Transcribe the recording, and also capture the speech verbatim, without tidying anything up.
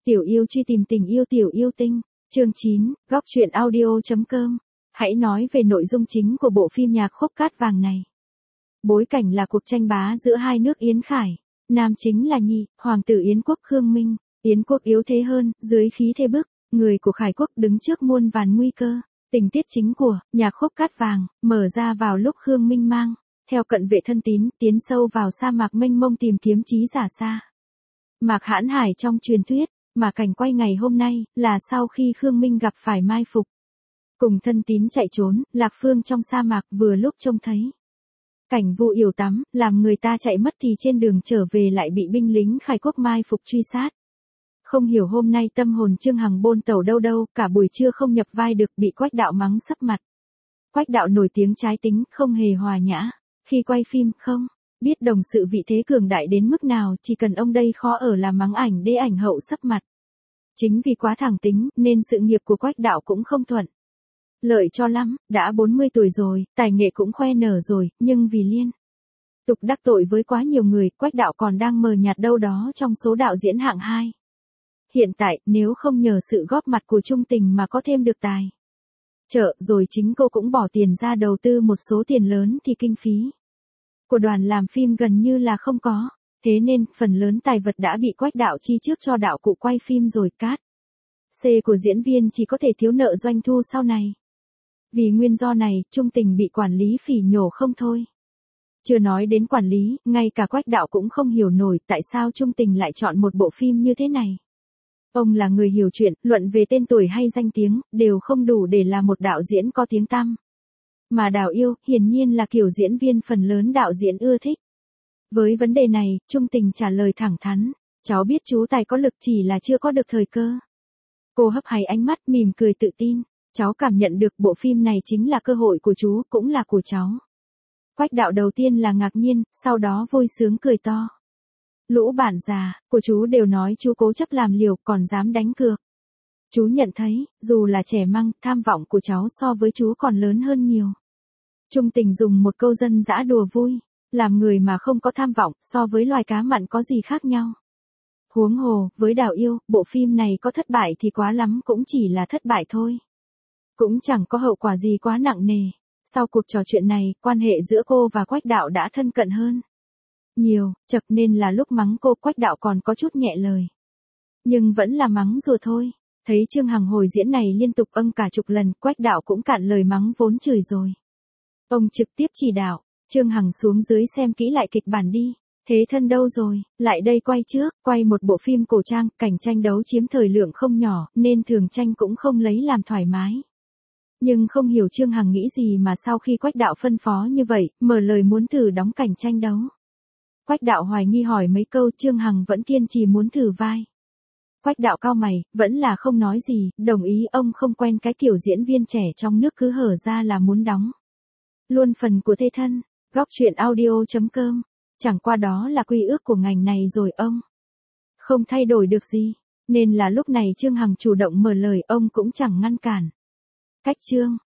Tiểu yêu truy tìm tình yêu tiểu yêu tinh, chương chín, góc truyện audio.com. Hãy nói về nội dung chính của bộ phim nhạc khúc cát vàng này. Bối cảnh là cuộc tranh bá giữa hai nước Yến Khải, nam chính là Nhi, hoàng tử Yến quốc Khương Minh. Yến quốc yếu thế hơn, dưới khí thế bức, người của Khải quốc đứng trước muôn vàn nguy cơ. Tình tiết chính của nhạc khúc cát vàng mở ra vào lúc Khương Minh mang theo cận vệ thân tín tiến sâu vào sa mạc mênh mông tìm kiếm chí giả xa. Mạc Hãn Hải trong truyền thuyết, mà cảnh quay ngày hôm nay là sau khi Khương Minh gặp phải mai phục. Cùng thân tín chạy trốn, Lạc Phương trong sa mạc vừa lúc trông thấy. Cảnh Vu Yểu tắm, làm người ta chạy mất thì trên đường trở về lại bị binh lính Khải quốc mai phục truy sát. Không hiểu hôm nay tâm hồn Trương Hằng bôn tẩu đâu đâu, cả buổi trưa không nhập vai được bị Quách Đạo mắng sấp mặt. Quách Đạo nổi tiếng trái tính, không hề hòa nhã. Khi quay phim, không biết đồng sự vị thế cường đại đến mức nào, chỉ cần ông đây khó ở là mắng ảnh đê ảnh hậu sấp mặt. Chính vì quá thẳng tính, nên sự nghiệp của Quách Đạo cũng không thuận lợi cho lắm, đã bốn mươi tuổi rồi, tài nghệ cũng khoe nở rồi, nhưng vì liên tục đắc tội với quá nhiều người, Quách Đạo còn đang mờ nhạt đâu đó trong số đạo diễn hạng hai. Hiện tại, nếu không nhờ sự góp mặt của Trung Tình mà có thêm được tài trợ, rồi chính cô cũng bỏ tiền ra đầu tư một số tiền lớn thì kinh phí của đoàn làm phim gần như là không có. Thế nên, phần lớn tài vật đã bị Quách Đạo chi trước cho đạo cụ quay phim rồi cát. C của diễn viên chỉ có thể thiếu nợ doanh thu sau này. Vì nguyên do này, Trung Tình bị quản lý phỉ nhổ không thôi. Chưa nói đến quản lý, ngay cả Quách Đạo cũng không hiểu nổi tại sao Trung Tình lại chọn một bộ phim như thế này. Ông là người hiểu chuyện, luận về tên tuổi hay danh tiếng, đều không đủ để là một đạo diễn có tiếng tăm. Mà Đào Yêu, hiển nhiên là kiểu diễn viên phần lớn đạo diễn ưa thích. Với vấn đề này, Trung Tình trả lời thẳng thắn, cháu biết chú tài có lực chỉ là chưa có được thời cơ. Cô hấp háy ánh mắt mỉm cười tự tin, cháu cảm nhận được bộ phim này chính là cơ hội của chú, cũng là của cháu. Quách Đạo đầu tiên là ngạc nhiên, sau đó vui sướng cười to. Lũ bản già của chú đều nói chú cố chấp làm liều, còn dám đánh cược. Chú nhận thấy, dù là trẻ măng, tham vọng của cháu so với chú còn lớn hơn nhiều. Trung Tình dùng một câu dân dã đùa vui, làm người mà không có tham vọng, so với loài cá mặn có gì khác nhau. Huống hồ, với Đào Yêu, bộ phim này có thất bại thì quá lắm cũng chỉ là thất bại thôi. Cũng chẳng có hậu quả gì quá nặng nề. Sau cuộc trò chuyện này, quan hệ giữa cô và Quách Đạo đã thân cận hơn nhiều, chật nên là lúc mắng cô Quách Đạo còn có chút nhẹ lời. Nhưng vẫn là mắng rùa thôi. Thấy Trương Hằng hồi diễn này liên tục âng cả chục lần, Quách Đạo cũng cạn lời mắng vốn chửi rồi. Ông trực tiếp chỉ đạo, Trương Hằng xuống dưới xem kỹ lại kịch bản đi. Thế thân đâu rồi, lại đây quay trước, quay một bộ phim cổ trang, cảnh tranh đấu chiếm thời lượng không nhỏ, nên thường tranh cũng không lấy làm thoải mái. Nhưng không hiểu Trương Hằng nghĩ gì mà sau khi Quách Đạo phân phó như vậy, mở lời muốn thử đóng cảnh tranh đấu. Quách Đạo hoài nghi hỏi mấy câu, Trương Hằng vẫn kiên trì muốn thử vai. Quách Đạo cau mày, vẫn là không nói gì, đồng ý ông không quen cái kiểu diễn viên trẻ trong nước cứ hở ra là muốn đóng luôn phần của thê thân. Góc truyện audio.com. Chẳng qua đó là quy ước của ngành này rồi ông không thay đổi được gì, nên là lúc này Trương Hằng chủ động mở lời, ông cũng chẳng ngăn cản. Cách Trương